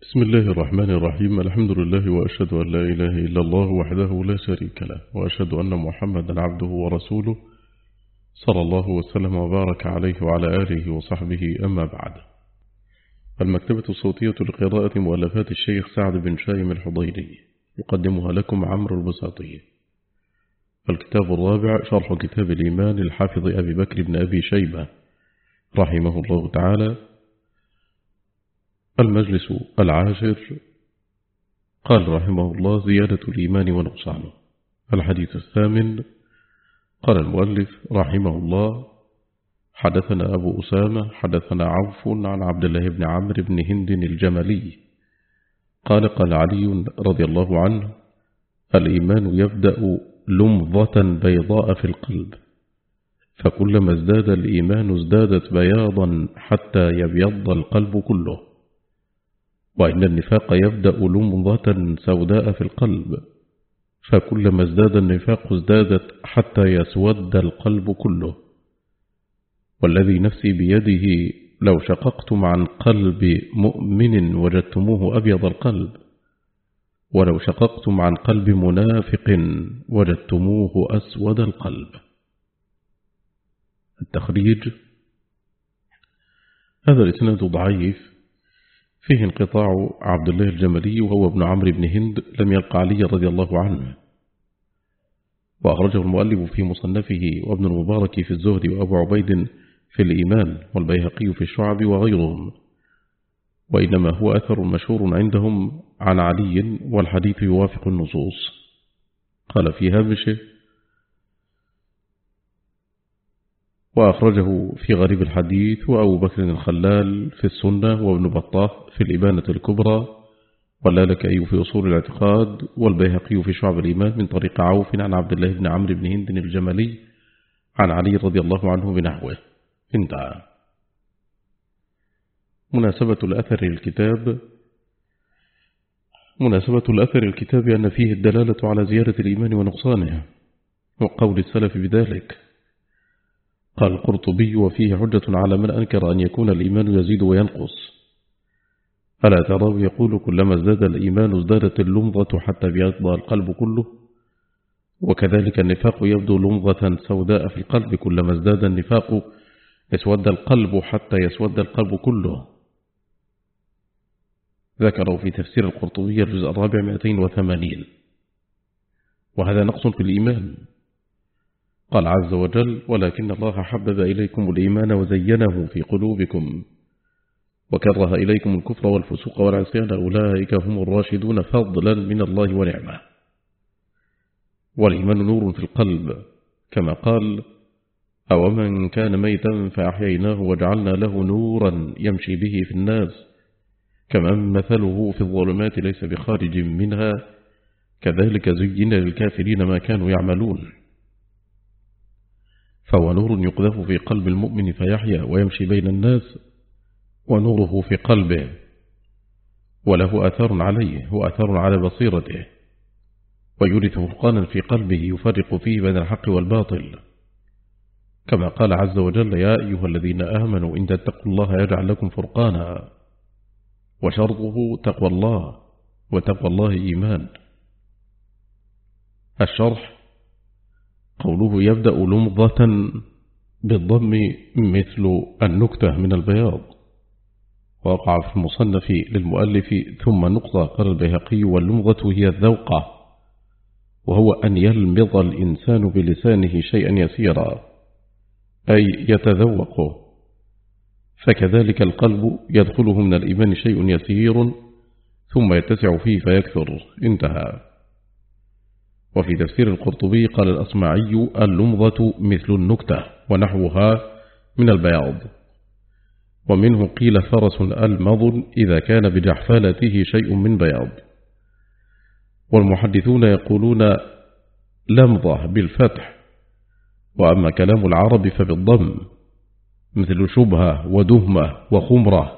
بسم الله الرحمن الرحيم. الحمد لله وأشهد أن لا إله إلا الله وحده لا شريك له، وأشهد أن محمدا عبده ورسوله صلى الله وسلم وبارك عليه وعلى آله وصحبه. أما بعد، المكتبة الصوتية لقراءة مؤلفات الشيخ سعد بن شايم الحضيري يقدمها لكم عمرو البساطي. الكتاب الرابع، شرح كتاب الإيمان للحافظ أبي بكر بن أبي شيبة رحمه الله تعالى. المجلس العاشر. قال رحمه الله: زيادة الإيمان ونقصانه. الحديث الثامن. قال المؤلف رحمه الله: حدثنا أبو أسامة حدثنا عوف عن عبد الله بن عمرو بن هند الجملي قال: قال علي رضي الله عنه: الإيمان يبدأ لمضة بيضاء في القلب، فكلما ازداد الإيمان ازدادت بياضا حتى يبيض القلب كله. وإن النفاق يبدأ لمضة سوداء في القلب، فكلما ازداد النفاق ازدادت حتى يسود القلب كله. والذي نفسي بيده لو شققتم عن قلب مؤمن وجدتموه أبيض القلب، ولو شققتم عن قلب منافق وجدتموه أسود القلب. التخريج: هذا الإسناد ضعيف، فيه انقطاع عبد الله الجملي وهو ابن عمرو بن هند لم يلق علي رضي الله عنه، وأخرجه المؤلف في مصنفه، وابن المبارك في الزهد، وأبو عبيد في الإيمان، والبيهقي في الشعب وغيرهم، وإنما هو أثر مشهور عندهم عن علي، والحديث يوافق النصوص. قال في هامشه: وأخرجه في غريب الحديث وأبو بكر الخلال في السنة، وابن بطاه في الإبانة الكبرى، واللالكائي في أصول الاعتقاد، والبيهقي في شعب الإيمان من طريق عوف عن عبد الله بن عمرو بن هند الجملي عن علي رضي الله عنه بنحوه. انتهى. مناسبة الأثر الكتاب أن فيه الدلالة على زيادة الإيمان ونقصانه، وقول السلف بذلك. قال القرطبي: وفيه حجة على من أنكر أن يكون الإيمان يزيد وينقص. ألا تراه يقول: كلما ازداد الإيمان ازدادت اللمضة حتى يبيض القلب كله. وكذلك النفاق يبدو لمضة سوداء في القلب، كلما ازداد النفاق يسود القلب حتى يسود القلب كله. ذكروا في تفسير القرطبي الجزء الرابع 280. وهذا نقص في الإيمان. قال عز وجل: ولكن الله حبب إليكم الإيمان وزينه في قلوبكم وكره إليكم الكفر والفسوق والعصيان أولئك هم الراشدون فضلا من الله ونعمه. والإيمان نور في القلب، كما قال: أومن كان ميتا فأحييناه وجعلنا له نورا يمشي به في الناس كمن مثله في الظلمات ليس بخارج منها كذلك زين للكافرين ما كانوا يعملون. فهو نور يقذف في قلب المؤمن فيحيا ويمشي بين الناس، ونوره في قلبه، وله أثر عليه وأثر على بصيرته، ويورث فرقانا في قلبه يفرق فيه بين الحق والباطل، كما قال عز وجل: يا أيها الذين آمنوا إن تتقوا الله يجعل لكم فرقانا. وشرطه تقوى الله، وتقوى الله إيمان. الشرح: قوله يبدأ لمضة بالضم مثل النكتة من البياض، وقع في المصنف للمؤلف ثم نقطة. قال البيهقي: واللمضة هي الذوقة، وهو أن يلمض الإنسان بلسانه شيئا يسيرا، أي يتذوقه. فكذلك القلب يدخله من الإيمان شيء يسير ثم يتسع فيه فيكثر. انتهى. وفي تفسير القرطبي قال الأصمعي: اللمضة مثل النكتة ونحوها من البياض. ومنه قيل: فرس ألمض إذا كان بجحفالته شيء من بياض. والمحدثون يقولون لمضة بالفتح، وأما كلام العرب فبالضم، مثل شبهة ودهمة وخمرة.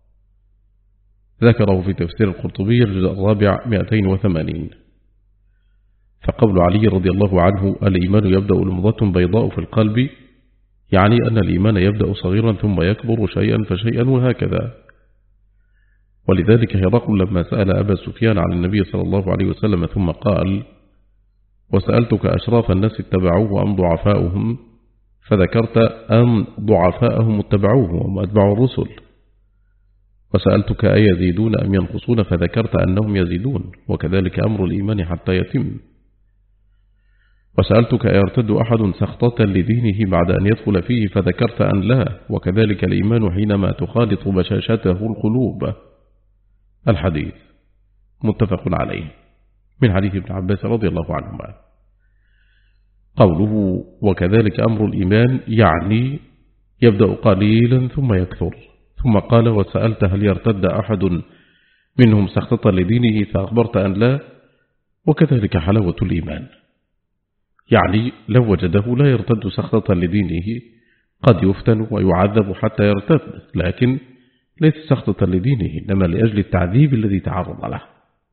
ذكره في تفسير القرطبي الجزء الرابع 280. فقول علي رضي الله عنه: الإيمان يبدأ لمضة بيضاء في القلب، يعني أن الإيمان يبدأ صغيرا ثم يكبر شيئا فشيئا وهكذا. ولذلك هرقل لما سأل أبا سفيان عن النبي صلى الله عليه وسلم ثم قال: وسألتك أشراف الناس اتبعوه أم ضعفاؤهم؟ فذكرت أن ضعفاءهم اتبعوه وهم أتبعوا الرسل. وسألتك أيزيدون أم ينقصون؟ فذكرت أنهم يزيدون، وكذلك أمر الإيمان حتى يتم. وسألتك أيرتد أحد سخطة لدينه بعد أن يدخل فيه؟ فذكرت أن لا، وكذلك الإيمان حينما تخالط بشاشته القلوب. الحديث متفق عليه من حديث ابن عباس رضي الله عنهما. قوله وكذلك أمر الإيمان يعني يبدأ قليلا ثم يكثر. ثم قال: وسألت هل يرتد أحد منهم سخطة لدينه؟ فأخبرت أن لا، وكذلك حلاوة الإيمان، يعني لو وجده لا يرتد سخطة لدينه، قد يفتن ويعذب حتى يرتد، لكن ليس سخطة لدينه، إنما لأجل التعذيب الذي تعرض له.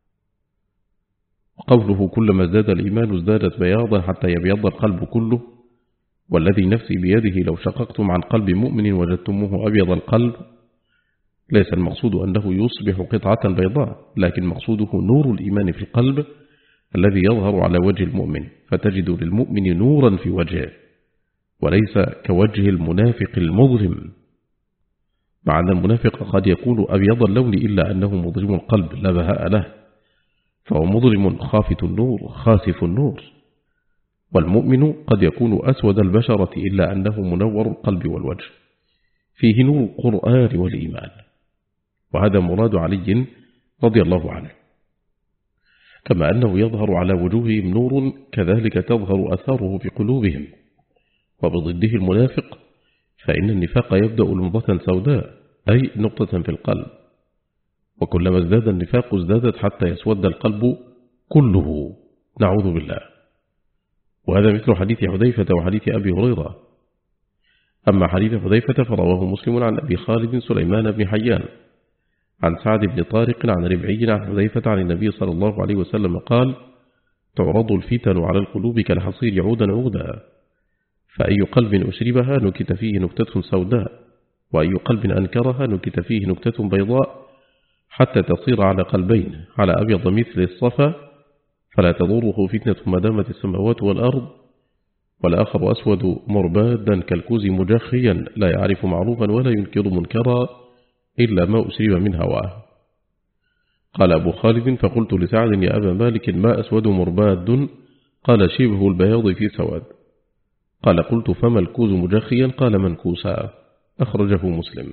قوله كلما ازداد الإيمان ازدادت بياضا حتى يبيض القلب كله، والذي نفسي بيده لو شققتم عن قلب مؤمن وجدتموه أبيض القلب، ليس المقصود أنه يصبح قطعة بيضاء، لكن مقصوده نور الإيمان في القلب الذي يظهر على وجه المؤمن، فتجد للمؤمن نورا في وجهه، وليس كوجه المنافق المظلم، مع أن المنافق قد يكون أبيض اللون إلا أنه مظلم القلب لا بهاء له، فهو مظلم خافت النور خاسف النور. والمؤمن قد يكون أسود البشرة إلا أنه منور القلب والوجه، فيه نور القرآن والإيمان، وهذا مراد علي رضي الله عنه. كما أنه يظهر على وجوههم نور، كذلك تظهر أثاره في قلوبهم. وبضده المنافق فإن النفاق يبدأ لمضة سوداء، أي نقطة في القلب، وكلما ازداد النفاق ازدادت حتى يسود القلب كله، نعوذ بالله. وهذا مثل حديث حذيفة وحديث أبي هريرة. أما حديث حذيفة فرواه مسلم عن أبي خالد سليمان بن حيان عن سعد بن طارق عن ربعي عن حذيفة عن النبي صلى الله عليه وسلم قال: تعرض الفتن على القلوب كالحصير عودا عودا، فأي قلب أشربها نكت فيه نكتة سوداء، وأي قلب أنكرها نكت فيه نكتة بيضاء، حتى تصير على قلبين، على أبيض مثل الصفا، فلا تضره فتنة ما دامت السماوات والأرض، والآخر أسود مربادا كالكوز مجخيا لا يعرف معروفا ولا ينكر منكرا إلا ما أشرب من هواه. قال أبو خالد: فقلت لسعد: يا أبا مالك، ما أسود مرباد؟ قال: شبه البياض في سواد. قال: قلت: فما الكوز مجخيا؟ قال: منكوسا. أخرجه مسلم.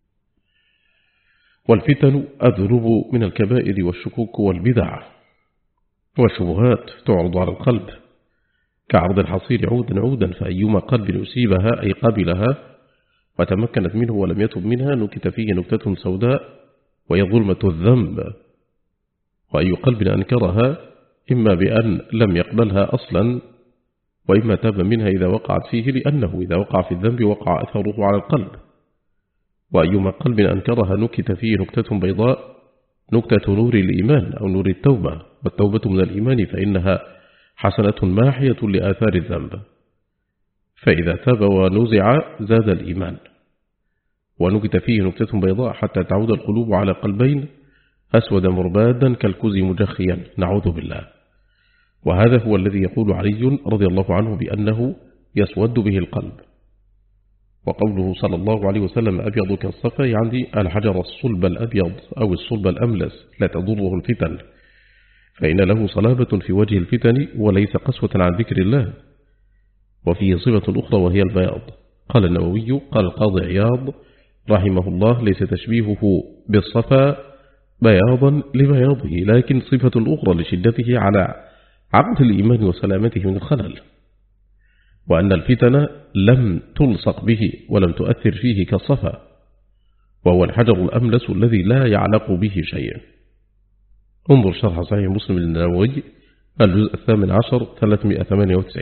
والفتن الذنوب من الكبائر والشكوك والبدع والشبهات تعرض على القلب كعرض الحصير عودا عودا، فأيما قلب أصيبها أي قبلها وتمكنت منه ولم يتب منها نكت فيه نكتة سوداء، وهي ظلمة الذنب. وأي قلب أنكرها إما بأن لم يقبلها أصلا، وإما تاب منها إذا وقعت فيه، لأنه إذا وقع في الذنب وقع أثره على القلب. وأيما قلب أنكرها نكت فيه نكتة بيضاء، نكتة نور الإيمان أو نور التوبة، والتوبة من الإيمان فإنها حسنة ماحية لآثار الذنب، فإذا تاب ونزع زاد الإيمان. ونكت فيه نكتة بيضاء حتى تعود القلوب على قلبين، أسود مربادا كالكوز مجخيا، نعوذ بالله. وهذا هو الذي يقول علي رضي الله عنه بأنه يسود به القلب. وقوله صلى الله عليه وسلم: أبيض كالصفا، يعني الحجر الصلب الأبيض أو الصلب الأملس لا تضره الفتن، فإن له صلابة في وجه الفتن وليس قسوة عن ذكر الله. وفيه صفة أخرى وهي البياض. قال النووي: قال القاضي عياض رحمه الله: ليس تشبيهه بالصفا بياضا لبياضه، لكن صفة أخرى لشدته على عقد الإيمان وسلامته من الخلل، وأن الفتن لم تلصق به ولم تؤثر فيه كالصفا، وهو الحجر الأملس الذي لا يعلق به شيء. انظر شرح صحيح مسلم للنووي الجزء 18 398.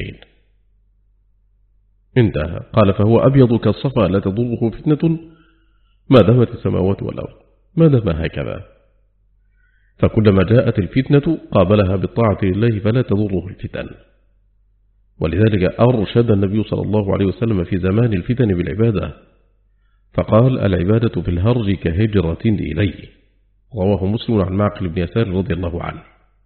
انتهى. قال: فهو أبيض كالصفا لا تضره فتنة ما دامت السماوات والأرض، ما دام هكذا، فكلما جاءت الفتنة قابلها بالطاعة لله فلا تضره الفتن. ولذلك أرشد النبي صلى الله عليه وسلم في زمان الفتن بالعبادة، فقال: العبادة في الهرج كهجرة إليه، رواه مسلم عن معقل بن يسار رضي الله عنه.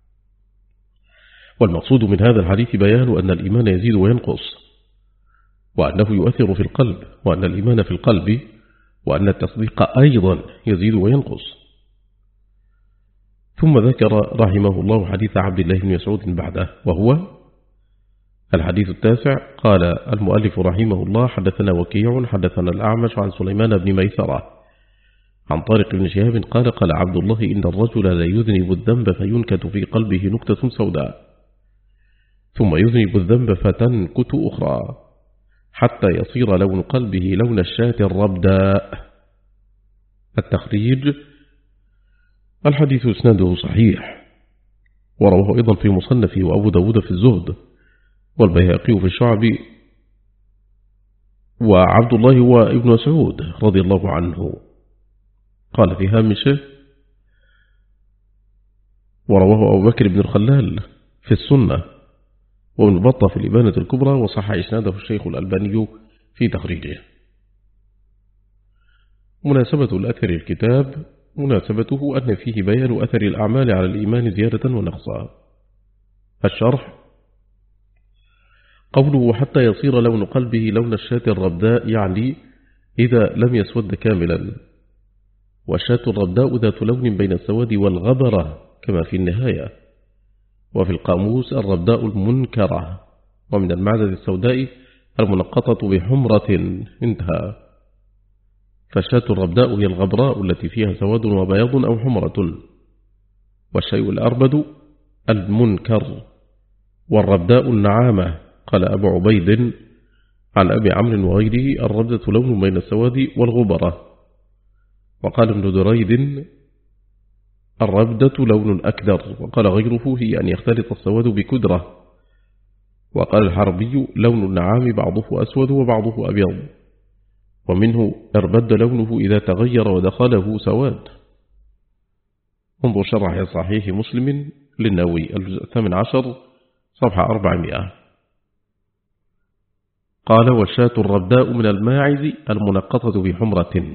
والمقصود من هذا الحديث بيان أن الإيمان يزيد وينقص، وأنه يؤثر في القلب، وأن الإيمان في القلب، وأن التصديق أيضا يزيد وينقص. ثم ذكر رحمه الله حديث عبد الله بن مسعود بعده، وهو الحديث التاسع. قال المؤلف رحمه الله: حدثنا وكيع حدثنا الأعمش عن سليمان بن ميسرة عن طارق بن شهاب قال: قال عبد الله: إن الرجل لا يذنب الذنب فينكت في قلبه نكتة سوداء، ثم يذنب الذنب فتنكت أخرى، حتى يصير لون قلبه لون الشاة الربداء. التخريج: الحديث اسناده صحيح، ورواه أيضا في مصنفه وأبو داود في الزهد والبيهقي في الشعب، وعبد الله هو ابن مسعود رضي الله عنه. قال في هامشه: ورواه أبو بكر بن الخلال في السنة وابن بطة في الإبانة الكبرى، وصح إسناده الشيخ الألباني في تخريجه. مناسبة الأثر الكتاب: مناسبته أن فيه بيان أثر الأعمال على الإيمان زيادة ونقصا. الشرح: قوله حتى يصير لون قلبه لون الشاة الربداء يعني إذا لم يسود كاملا، والشاة الربداء ذات لون بين السواد والغبرة كما في النهاية، وفي القاموس الربداء المنكرة، ومن المعدة السوداء المنقطة بحمرة. انتهى. فالشاة الربداء هي الغبراء التي فيها سواد وبياض أو حمرة، والشيء الأربد المنكر، والربداء النعامة. قال أبو عبيد عن أبي عمرو وغيره: الربدة لون بين السواد والغبرة. وقال ابن دريد: الربدة لون أكدر. وقال غيره: هي أن يختلط السواد بكدرة. وقال الحربي: لون النعام بعضه أسود وبعضه أبيض، ومنه اربد لونه إذا تغير ودخله سواد. انظر شرح صحيح مسلم للنووي الجزء 18 صفحة 400. قال: والشاة الربداء من الماعز المنقطة بحمرة.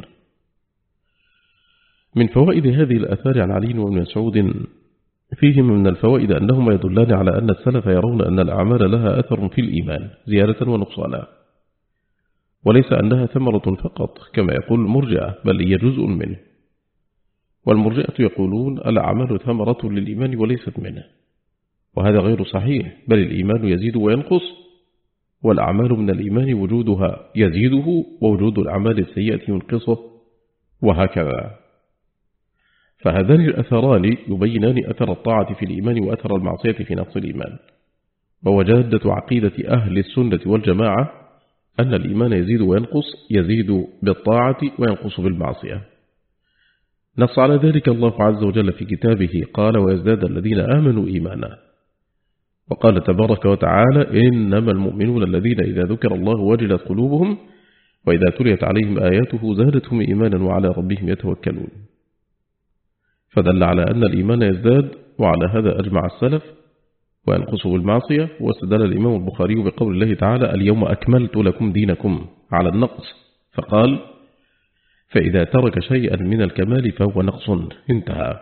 من فوائد هذه الآثار عن علي وابن مسعود: فيهم من الفوائد أنهما يدلان على أن السلف يرون أن الأعمال لها أثر في الإيمان زيادة ونقصانا، وليس أنها ثمرة فقط كما يقول المرجئة، بل هي جزء منه. والمرجئة يقولون الأعمال ثمرة للإيمان وليست منه، وهذا غير صحيح، بل الإيمان يزيد وينقص، والأعمال من الإيمان وجودها يزيده، ووجود الأعمال السيئة ينقصه، وهكذا. فهذان الأثران يبينان أثر الطاعة في الإيمان وأثر المعصية في نقص الإيمان. ووجادة عقيدة أهل السنة والجماعة أن الإيمان يزيد وينقص، يزيد بالطاعة وينقص بالمعصية. نص على ذلك الله عز وجل في كتابه، قال: ويزداد الذين آمنوا إيمانا. وقال تبارك وتعالى: إنما المؤمنون الذين إذا ذكر الله وجلت قلوبهم وإذا تليت عليهم آياته زادتهم إيمانا وعلى ربهم يتوكلون. فدل على أن الإيمان يزداد، وعلى هذا أجمع السلف، وينقص بالمعصية. واستدل الإمام البخاري بقول الله تعالى: اليوم أكملت لكم دينكم على النقص، فقال: فإذا ترك شيئا من الكمال فهو نقص. انتهى.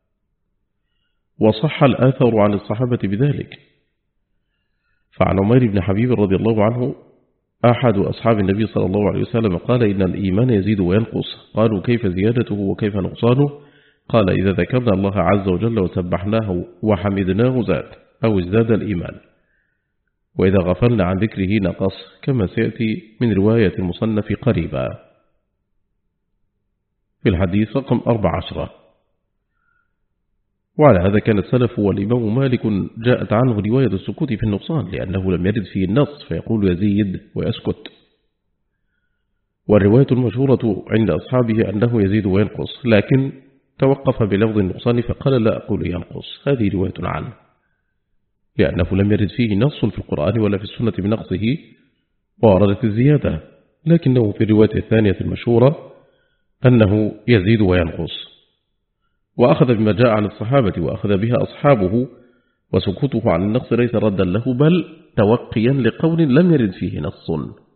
وصح الآثر عن الصحابة بذلك، فعن عمير بن حبيب رضي الله عنه أحد أصحاب النبي صلى الله عليه وسلم قال: إن الإيمان يزيد وينقص. قالوا: كيف زيادته وكيف نقصانه؟ قال: إذا ذكرنا الله عز وجل وسبحناه وحمدناه زاد أو ازداد الإيمان، وإذا غفلنا عن ذكره نقص، كما سيأتي من رواية المصنف قريبا. في الحديث رقم 14. وعلى هذا كان السلف، والإمام مالك جاءت عنه رواية السكوت في النقصان، لأنه لم يرد فيه النص فيقول يزيد ويسكت. والرواية المشهورة عند أصحابه أنه يزيد وينقص، لكن توقف بلفظ النقصان فقال: لا أقول ينقص. هذه رواية عنه، لأنه لم يرد فيه نص في القرآن ولا في السنة بنقصه، ووردت الزيادة، لكنه في الرواية الثانية المشهورة أنه يزيد وينقص. وأخذ بما جاء عن الصحابة وأخذ بها أصحابه، وسكوته عن النقص ليس ردا له، بل توقيا لقول لم يرد فيه نص،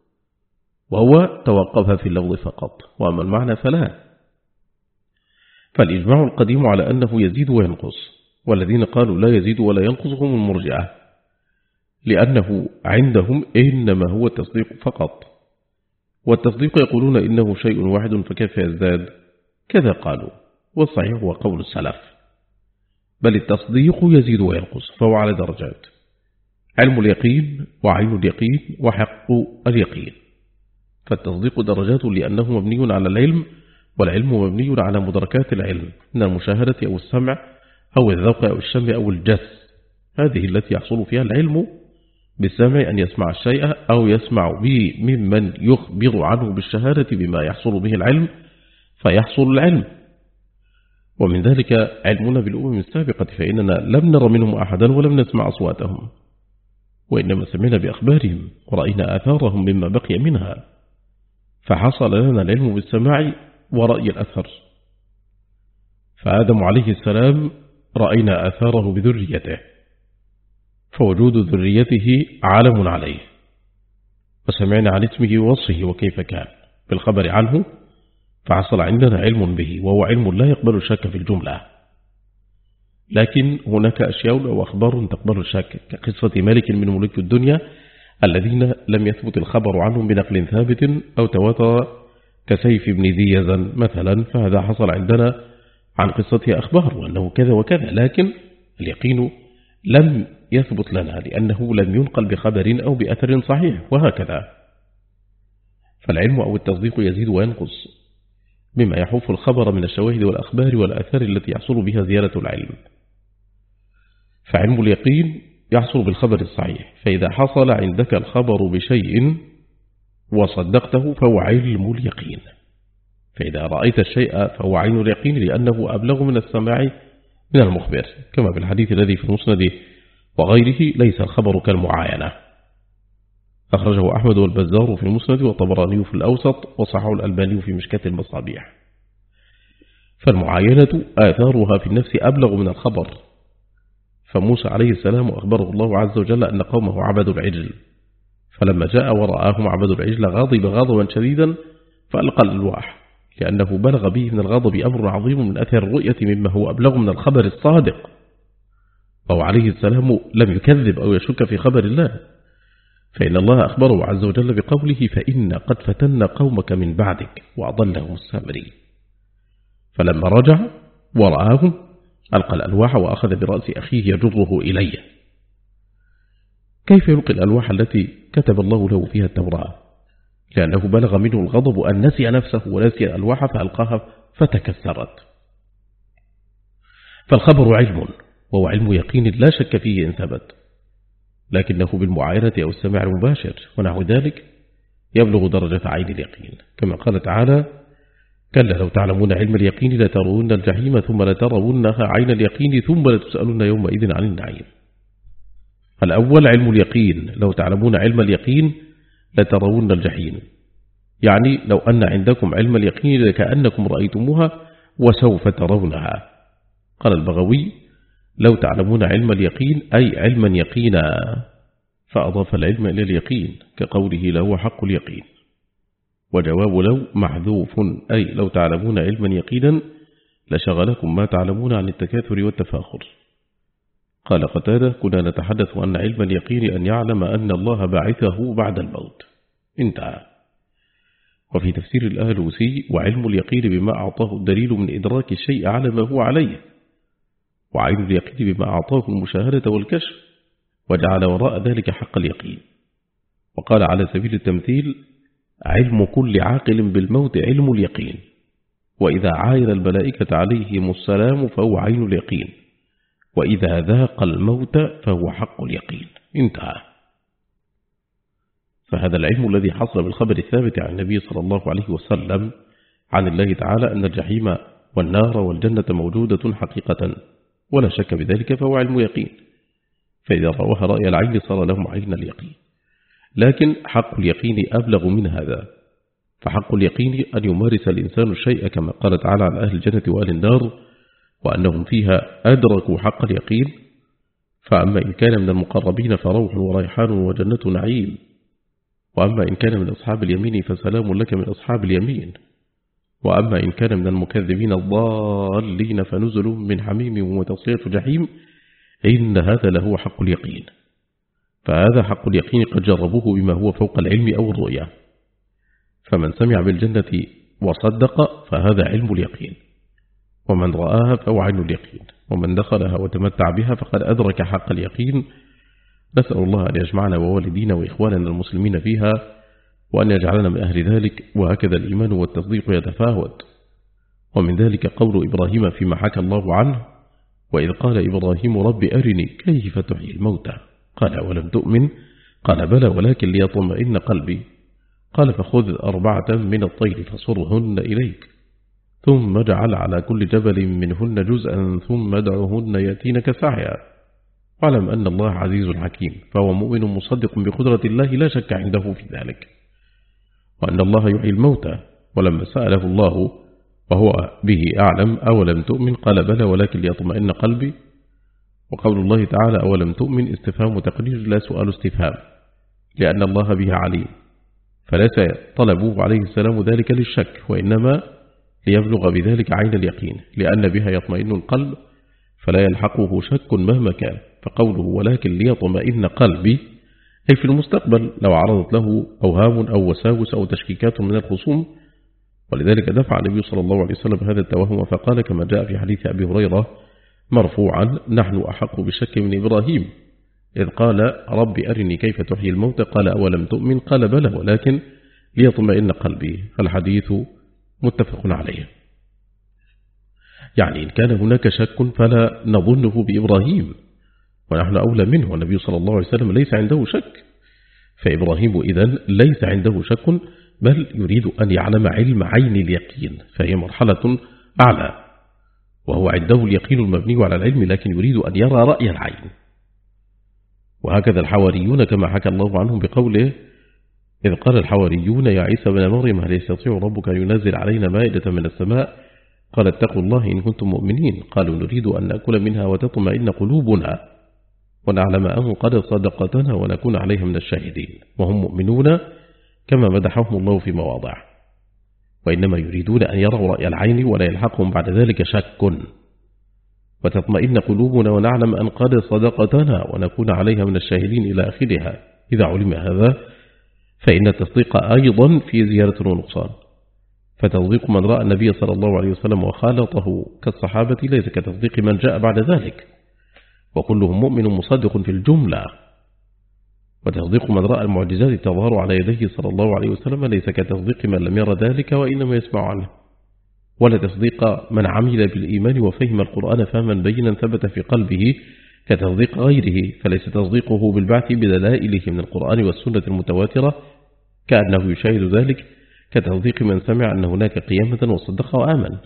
وهو توقف في اللفظ فقط، وأما المعنى فلا. فالإجماع القديم على أنه يزيد وينقص، والذين قالوا لا يزيد ولا ينقص هم المرجئة، لأنه عندهم إنما هو التصديق فقط، والتصديق يقولون إنه شيء واحد فكيف يزداد؟ كذا قالوا، والصحيح هو قول السلف، بل التصديق يزيد وينقص، فهو على درجات: علم اليقين وعين اليقين وحق اليقين. فالتصديق درجات لأنه مبني على العلم، والعلم مبني على مدركات العلم من المشاهدة أو السمع أو الذوق أو الشم أو الجس، هذه التي يحصل فيها العلم بالسمع أن يسمع الشيء أو يسمع به ممن يخبر عنه بالشهادة بما يحصل به العلم فيحصل العلم. ومن ذلك علمنا بالأمم السابقة، فإننا لم نر منهم أحدا ولم نسمع أصواتهم، وإنما سمعنا بأخبارهم ورأينا آثارهم مما بقي منها، فحصل لنا العلم بالسماع ورأي الأثر. فآدم عليه السلام رأينا آثاره بذريته، فوجود ذريته عالم عليه، وسمعنا عن اسمه ووصفه وكيف كان بالخبر عنه، فحصل عندنا علم به، وهو علم لا يقبل الشك في الجملة. لكن هناك أشياء وأخبار تقبل الشك، كقصة ملك من ملوك الدنيا الذين لم يثبت الخبر عنهم بنقل ثابت أو تواتر، كسيف بن ذي يزن مثلا، فهذا حصل عندنا عن قصته أخبار وأنه كذا وكذا، لكن اليقين لم يثبت لنا لأنه لم ينقل بخبر أو بأثر صحيح، وهكذا. فالعلم أو التصديق يزيد وينقص بما يحف الخبر من الشواهد والأخبار والآثار التي يحصل بها زيادة العلم. فعلم اليقين يحصل بالخبر الصحيح، فإذا حصل عندك الخبر بشيء وصدقته فهو علم اليقين، فإذا رأيت الشيء فهو عين اليقين لأنه أبلغ من السماع من المخبر، كما في الحديث الذي في المسند وغيره: ليس الخبر كالمعاينة. أخرجه أحمد والبزار في المسند والطبراني في الأوسط وصححه الألباني في مشكاة المصابيح. فالمعاينة آثارها في النفس أبلغ من الخبر. فموسى عليه السلام أخبره الله عز وجل أن قومه عبدوا العجل، فلما جاء ورآهم عبدوا العجل غاضب غضبا شديدا فألقى الألواح، لأنه بلغ به من الغضب أمر عظيم من أثر الرؤية مما هو أبلغ من الخبر الصادق. وهو عليه السلام لم يكذب أو يشك في خبر الله، فإن الله أخبره عز وجل بقوله: فإن قد فتنا قومك من بعدك وأضلهم السامري. فلما رجع ورآهم ألقى الألواح وأخذ برأس أخيه يجره إليه. كيف يلقي الألواح التي كتب الله له فيها التوراة؟ لأنه بلغ منه الغضب أن نسي نفسه ونسي الألواح فألقاها فتكسرت. فالخبر علم، وهو علم يقين لا شك فيه إن ثبت، لكنه بالمعاينة أو السماع المباشر ونحو ذلك يبلغ درجة عين اليقين، كما قال تعالى: كلا لو تعلمون علم اليقين لترون الجحيم ثم لترونها عين اليقين ثم لتسألون يومئذ عن النعيم. الأول علم اليقين: لو تعلمون علم اليقين لترون الجحيم، يعني لو أن عندكم علم اليقين لكأنكم رأيتموها وسوف ترونها. قال البغوي: لو تعلمون علم اليقين أي علما يقينا، فأضاف العلم إلى اليقين كقوله: له حق اليقين. وجواب لو محذوف، أي لو تعلمون علما يقينا لشغلكم ما تعلمون عن التكاثر والتفاخر. قال قتادة: كنا نتحدث أن علم اليقين أن يعلم أن الله باعثه بعد الموت. انتهى. وفي تفسير الآلوسي: وعلم اليقين بما أعطاه الدليل من إدراك الشيء على ما هو عليه، وعين اليقين بما أعطاه المشاهدة والكشف، وجعل وراء ذلك حق اليقين. وقال على سبيل التمثيل: علم كل عاقل بالموت علم اليقين، وإذا عاين الملائكة عليهم السلام فهو عين اليقين، وإذا ذاق الموت فهو حق اليقين. انتهى. فهذا العلم الذي حصل بالخبر الثابت عن النبي صلى الله عليه وسلم عن الله تعالى أن الجحيم والنار والجنة موجودة حقيقة ولا شك بذلك، فهو علم يقين، فإذا رواها رأي العين صار لهم عين اليقين. لكن حق اليقين أبلغ من هذا، فحق اليقين أن يمارس الإنسان الشيء كما قال تعالى عن أهل الجنة وأهل النار وأنهم فيها أدركوا حق اليقين. فأما إن كان من المقربين فروح وريحان وجنة نعيم، وأما إن كان من أصحاب اليمين فسلام لك من أصحاب اليمين. وأما إن كان من المكذبين الضالين فنزل من حميم وتصلية جحيم إن هذا له حق اليقين. فهذا حق اليقين قد جربوه بما هو فوق العلم أو الرؤية. فمن سمع بالجنة وصدق فهذا علم اليقين، ومن رآها فهو عين اليقين، ومن دخلها وتمتع بها فقد أدرك حق اليقين. نسأل الله أن يجمعنا ووالدينا وإخواننا المسلمين فيها، وأن يجعلنا من أهل ذلك. وهكذا الإيمان والتصديق يتفاوت، ومن ذلك قول إبراهيم فيما حكى الله عنه: وإذ قال إبراهيم رب أرني كيف تحيي الموتى قال ولم تؤمن قال بلى ولكن ليطمئن قلبي قال فخذ 4 من الطير فصرهن إليك ثم اجعل على كل جبل منهن جزءا ثم ادعهن يأتينك سعيا واعلم أن الله عزيز حكيم. فهو مؤمن مصدق بقدرة الله لا شك عنده في ذلك، وأن الله يحيي الموتى. ولما سأله الله وهو به أعلم أولم تؤمن قال بلى ولكن ليطمئن قلبي. وقول الله تعالى أولم تؤمن استفهام تقرير لا سؤال استفهام، لأن الله بها عليم، فليس طلبوه عليه السلام ذلك للشك، وإنما ليبلغ بذلك عين اليقين، لأن بها يطمئن القلب فلا يلحقه شك مهما كان. فقوله ولكن ليطمئن قلبي أي في المستقبل لو عرضت له أوهام أو وساوس أو تشكيكات من الخصوم. ولذلك دفع النبي صلى الله عليه وسلم هذا التوهم فقال كما جاء في حديث أبي هريرة مرفوعا: نحن أحق بالشك من إبراهيم إذ قال رب أرني كيف تحيي الموتى قال أولم تؤمن قال بلى ولكن ليطمئن قلبي. الحديث متفق عليه. يعني إن كان هناك شك فلا نظنه بإبراهيم، ونحن أولى منه، والنبي صلى الله عليه وسلم ليس عنده شك. فإبراهيم إذن ليس عنده شك، بل يريد أن يعلم علم عين اليقين، فهي مرحلة أعلى، وهو عنده اليقين المبني على العلم، لكن يريد أن يرى رأي العين. وهكذا الحواريون كما حكى الله عنهم بقوله إذ قال الحواريون يا عيسى بن مريم هل يستطيع ربك أن ينزل علينا مائدة من السماء قال اتقوا الله إن كنتم مؤمنين قالوا نريد أن نأكل منها وتطمئن قلوبنا ونعلم أن قد صدقتنا ونكون عليها من الشاهدين، وهم مؤمنون كما مدحهم الله في مواضع. وإنما يريدون أن يروا رأي العين ولا يلحقهم بعد ذلك شك. وتطمئن قلوبنا ونعلم أن قد صدقتنا ونكون عليها من الشاهدين إلى آخرها. إذا علم هذا فإن التصديق أيضا في زيادة ونقصان. فتصديق من رأى النبي صلى الله عليه وسلم وخالطه كالصحابة ليس كتصديق من جاء بعد ذلك، وكلهم مؤمن مصدق في الجملة. وتصديق من رأى المعجزات تظهر على يديه صلى الله عليه وسلم ليس كتصديق من لم ير ذلك وإنما يسمع عنه. ولا تصديق من عمل بالإيمان وفهم القرآن فهما بينا ثبت في قلبه كتصديق غيره، فليس تصديقه بالبعث بدلائله من القرآن والسنة المتواترة كأنه يشاهد ذلك كتصديق من سمع أن هناك قيامة وصدق وآمن.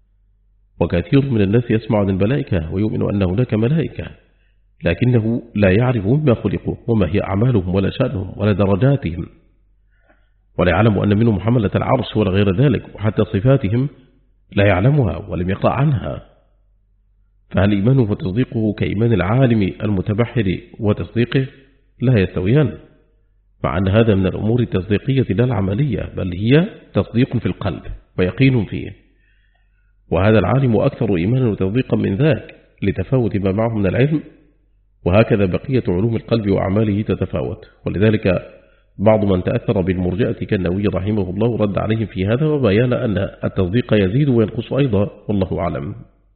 وكثير من الناس يسمع عن الملائكة ويؤمن أن هناك ملائكة، لكنه لا يعرف مما خلقوا وما هي أعمالهم ولا شأنهم ولا درجاتهم، ولا يعلم أن منهم حملة العرش ولا غير ذلك، وحتى صفاتهم لا يعلمها ولم يقرأ عنها. فهل إيمانه وتصديقه كإيمان العالم المتبحر وتصديقه؟ لا يستويان، مع أن هذا من الأمور التصديقية لا العملية، بل هي تصديق في القلب ويقين فيه. وهذا العالم أكثر إيمانا وتصديقا من ذاك لتفاوت ما معه من العلم، وهكذا بقية علوم القلب وأعماله تتفاوت. ولذلك بعض من تأثر بالمرجئة كالنووي رحمه الله رد عليهم في هذا وبيان أن التصديق يزيد وينقص أيضا، والله أعلم.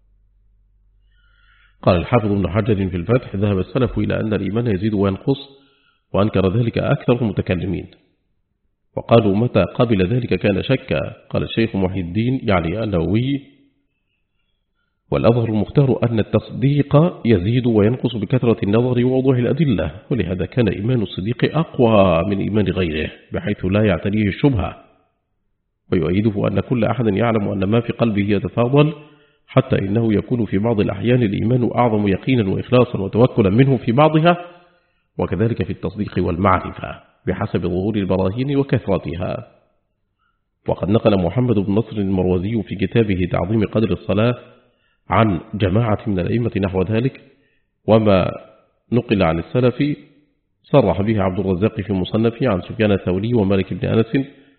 قال الحافظ ابن حجر في الفتح ذهب السلف إلى أن الإيمان يزيد وينقص، وأنكر ذلك أكثر المتكلمين، وقالوا متى قبل ذلك كان شكا. قال الشيخ محي الدين يعني النووي والأظهر المختار أن التصديق يزيد وينقص بكثرة النظر ووضوح الأدلة، ولهذا كان إيمان الصديق أقوى من إيمان غيره بحيث لا يعتريه الشبهة. ويؤيده أن كل أحد يعلم أن ما في قلبه يتفاضل، حتى إنه يكون في بعض الأحيان الإيمان أعظم يقينا وإخلاصا وتوكلا منه في بعضها، وكذلك في التصديق والمعرفة بحسب ظهور البراهين وكثرتها. وقد نقل محمد بن نصر المروزي في كتابه تعظيم قدر الصلاة عن جماعة من الأئمة نحو ذلك، وما نقل عن السلف صرح به عبد الرزاق في مصنفه عن سفيان الثوري ومالك بن أنس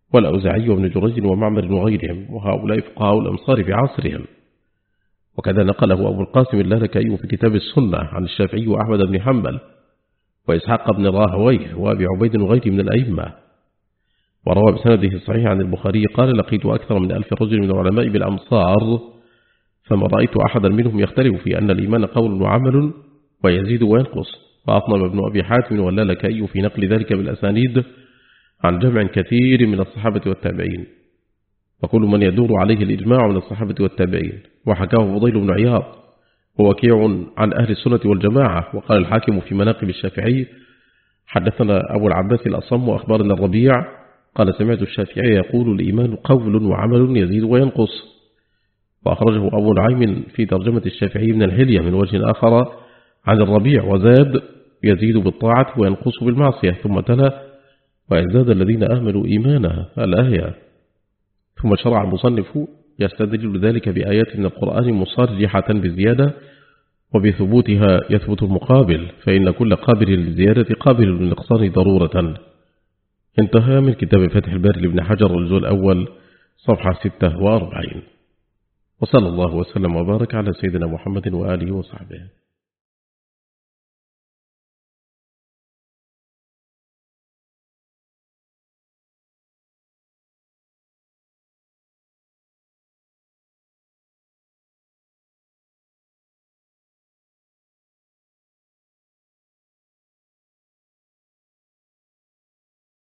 والأوزاعي وابن جريج ومعمر وغيرهم، وهؤلاء فقهاء الأمصار في عصرهم. وكذا نقله أبو القاسم اللالكائي في كتاب السنة عن الشافعي وأحمد بن حنبل وإسحاق بن راهويه وأبي عبيد وغيره من الأئمة. وروى بسنده الصحيح عن البخاري قال: لقيت أكثر من 1000 رجل من العلماء بالأمصار، فما رأيت أحدا منهم يختلف في أن الإيمان قول وعمل ويزيد وينقص. فأطنب ابن أبي حاتم واللالكائي في نقل ذلك بالأسانيد عن جمع كثير من الصحابة والتابعين، وكل من يدور عليه الإجماع من الصحابة والتابعين. وحكاه فضيل بن عياض ووكيع عن أهل السنة والجماعة. وقال الحاكم في مناقب الشافعي: حدثنا أبو العباس الأصم وأخبارنا الربيع قال: سمعت الشافعي يقول: الإيمان قول وعمل يزيد وينقص. وأخرجه أبو نعيم في ترجمة الشافعي من الحلية من وجه آخر عن الربيع، وزاد: يزيد بالطاعة وينقص بالمعصية. ثم تلا: ويزداد الذين آمنوا إيمانا الآية. ثم شرع المصنف يستدل ذلك بآيات من القرآن مصرحة بالزيادة، وبثبوتها يثبت المقابل، فإن كل قابل للزيادة قابل للنقصان ضرورة. انتهى من كتاب فتح الباري لابن حجر الجزء الأول صفحة 46. وصلى الله وسلم وبارك على سيدنا محمد وآله وصحبه.